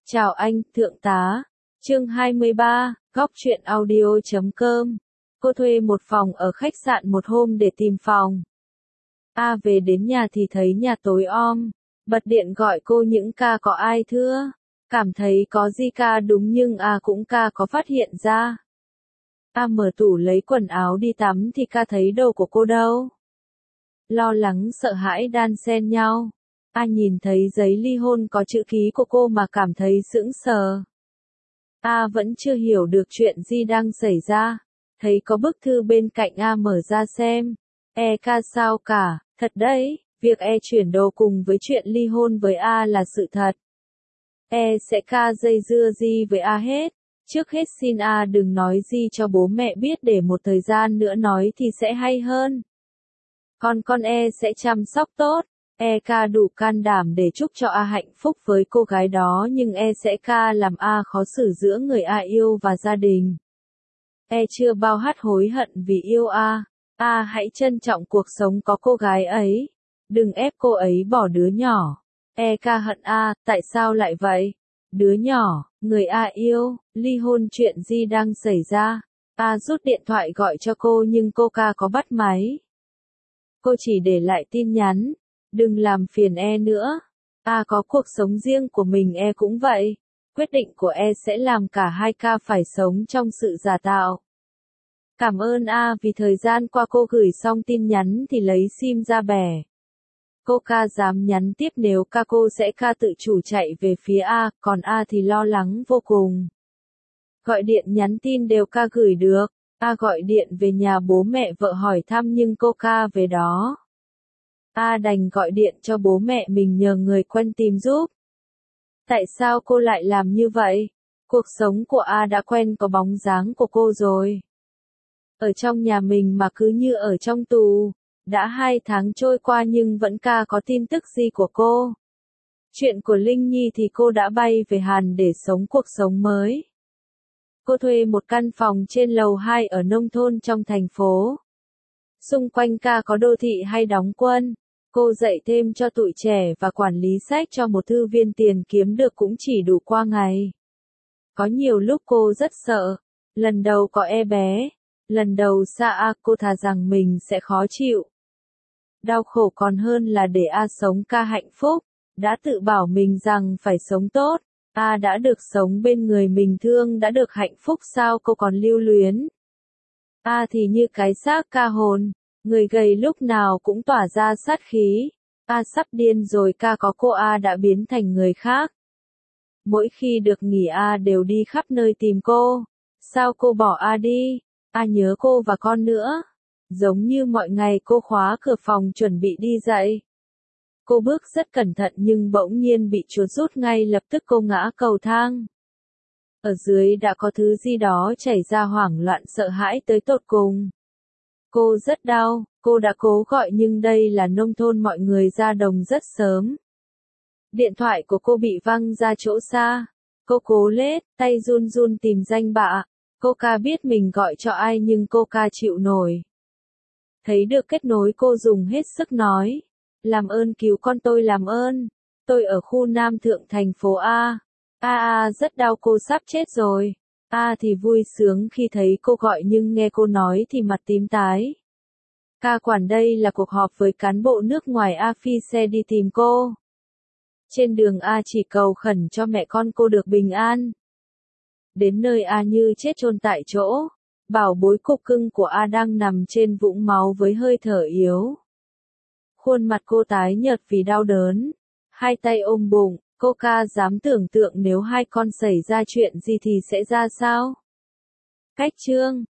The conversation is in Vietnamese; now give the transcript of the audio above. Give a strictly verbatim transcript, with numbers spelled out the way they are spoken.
Chào anh, thượng tá. Chương hai mươi ba, góc truyện audio chấm com. Cô thuê một phòng ở khách sạn một hôm để tìm phòng. A về đến nhà thì thấy nhà tối om. Bật điện gọi cô những ca có ai thưa. Cảm thấy có gì ca đúng nhưng A cũng ca có phát hiện ra. A mở tủ lấy quần áo đi tắm thì ca thấy đồ của cô đâu. Lo lắng sợ hãi đan xen nhau. A nhìn thấy giấy ly hôn có chữ ký của cô mà cảm thấy sững sờ. A vẫn chưa hiểu được chuyện gì đang xảy ra. Thấy có bức thư bên cạnh A mở ra xem. E ca sao cả, thật đấy, việc E chuyển đồ cùng với chuyện ly hôn với A là sự thật. E sẽ ca dây dưa gì với A hết. Trước hết xin A đừng nói gì cho bố mẹ biết để một thời gian nữa nói thì sẽ hay hơn. Còn con E sẽ chăm sóc tốt. E ca đủ can đảm để chúc cho A hạnh phúc với cô gái đó nhưng E sẽ ca làm A khó xử giữa người A yêu và gia đình. E chưa bao hát hối hận vì yêu A. A hãy trân trọng cuộc sống có cô gái ấy. Đừng ép cô ấy bỏ đứa nhỏ. E ca hận A, tại sao lại vậy? Đứa nhỏ, người A yêu, ly hôn chuyện gì đang xảy ra? A rút điện thoại gọi cho cô nhưng cô ca có bắt máy. Cô chỉ để lại tin nhắn. Đừng làm phiền E nữa. A có cuộc sống riêng của mình E cũng vậy. Quyết định của E sẽ làm cả hai ca phải sống trong sự giả tạo. Cảm ơn A vì thời gian qua cô gửi xong tin nhắn thì lấy sim ra bẻ. Cô ca dám nhắn tiếp nếu ca cô sẽ ca tự chủ chạy về phía A, còn A thì lo lắng vô cùng. Gọi điện nhắn tin đều ca gửi được. A gọi điện về nhà bố mẹ vợ hỏi thăm nhưng cô ca về đó. A đành gọi điện cho bố mẹ mình nhờ người quen tìm giúp. Tại sao cô lại làm như vậy? Cuộc sống của A đã quen có bóng dáng của cô rồi. Ở trong nhà mình mà cứ như ở trong tù. Đã hai tháng trôi qua nhưng vẫn ca có tin tức gì của cô. Chuyện của Linh Nhi thì cô đã bay về Hàn để sống cuộc sống mới. Cô thuê một căn phòng trên lầu hai ở nông thôn trong thành phố. Xung quanh ca có đô thị hay đóng quân. Cô dạy thêm cho tụi trẻ và quản lý sách cho một thư viên tiền kiếm được cũng chỉ đủ qua ngày. Có nhiều lúc cô rất sợ. Lần đầu có E bé. Lần đầu xa A cô thà rằng mình sẽ khó chịu. Đau khổ còn hơn là để A sống ca hạnh phúc. Đã tự bảo mình rằng phải sống tốt. A đã được sống bên người mình thương đã được hạnh phúc sao cô còn lưu luyến. A thì như cái xác ca hồn. Người gầy lúc nào cũng tỏa ra sát khí. A sắp điên rồi ca có cô A đã biến thành người khác. Mỗi khi được nghỉ A đều đi khắp nơi tìm cô. Sao cô bỏ A đi? A nhớ cô và con nữa. Giống như mọi ngày cô khóa cửa phòng chuẩn bị đi dậy. Cô bước rất cẩn thận nhưng bỗng nhiên bị chuột rút ngay lập tức cô ngã cầu thang. Ở dưới đã có thứ gì đó chảy ra hoảng loạn sợ hãi tới tột cùng. Cô rất đau, cô đã cố gọi nhưng đây là nông thôn mọi người ra đồng rất sớm. Điện thoại của cô bị văng ra chỗ xa. Cô cố lết, tay run run tìm danh bạ. Cô ca biết mình gọi cho ai nhưng cô ca chịu nổi. Thấy được kết nối cô dùng hết sức nói. Làm ơn cứu con tôi làm ơn. Tôi ở khu Nam Thượng thành phố A. A A rất đau cô sắp chết rồi. A thì vui sướng khi thấy cô gọi nhưng nghe cô nói thì mặt tím tái. Ca quản đây là cuộc họp với cán bộ nước ngoài A phi xe đi tìm cô. Trên đường A chỉ cầu khẩn cho mẹ con cô được bình an. Đến nơi A như chết chôn tại chỗ. Bảo bối cục cưng của A đang nằm trên vũng máu với hơi thở yếu. Khuôn mặt cô tái nhợt vì đau đớn. Hai tay ôm bụng, cô ca dám tưởng tượng nếu hai con xảy ra chuyện gì thì sẽ ra sao? Cách chương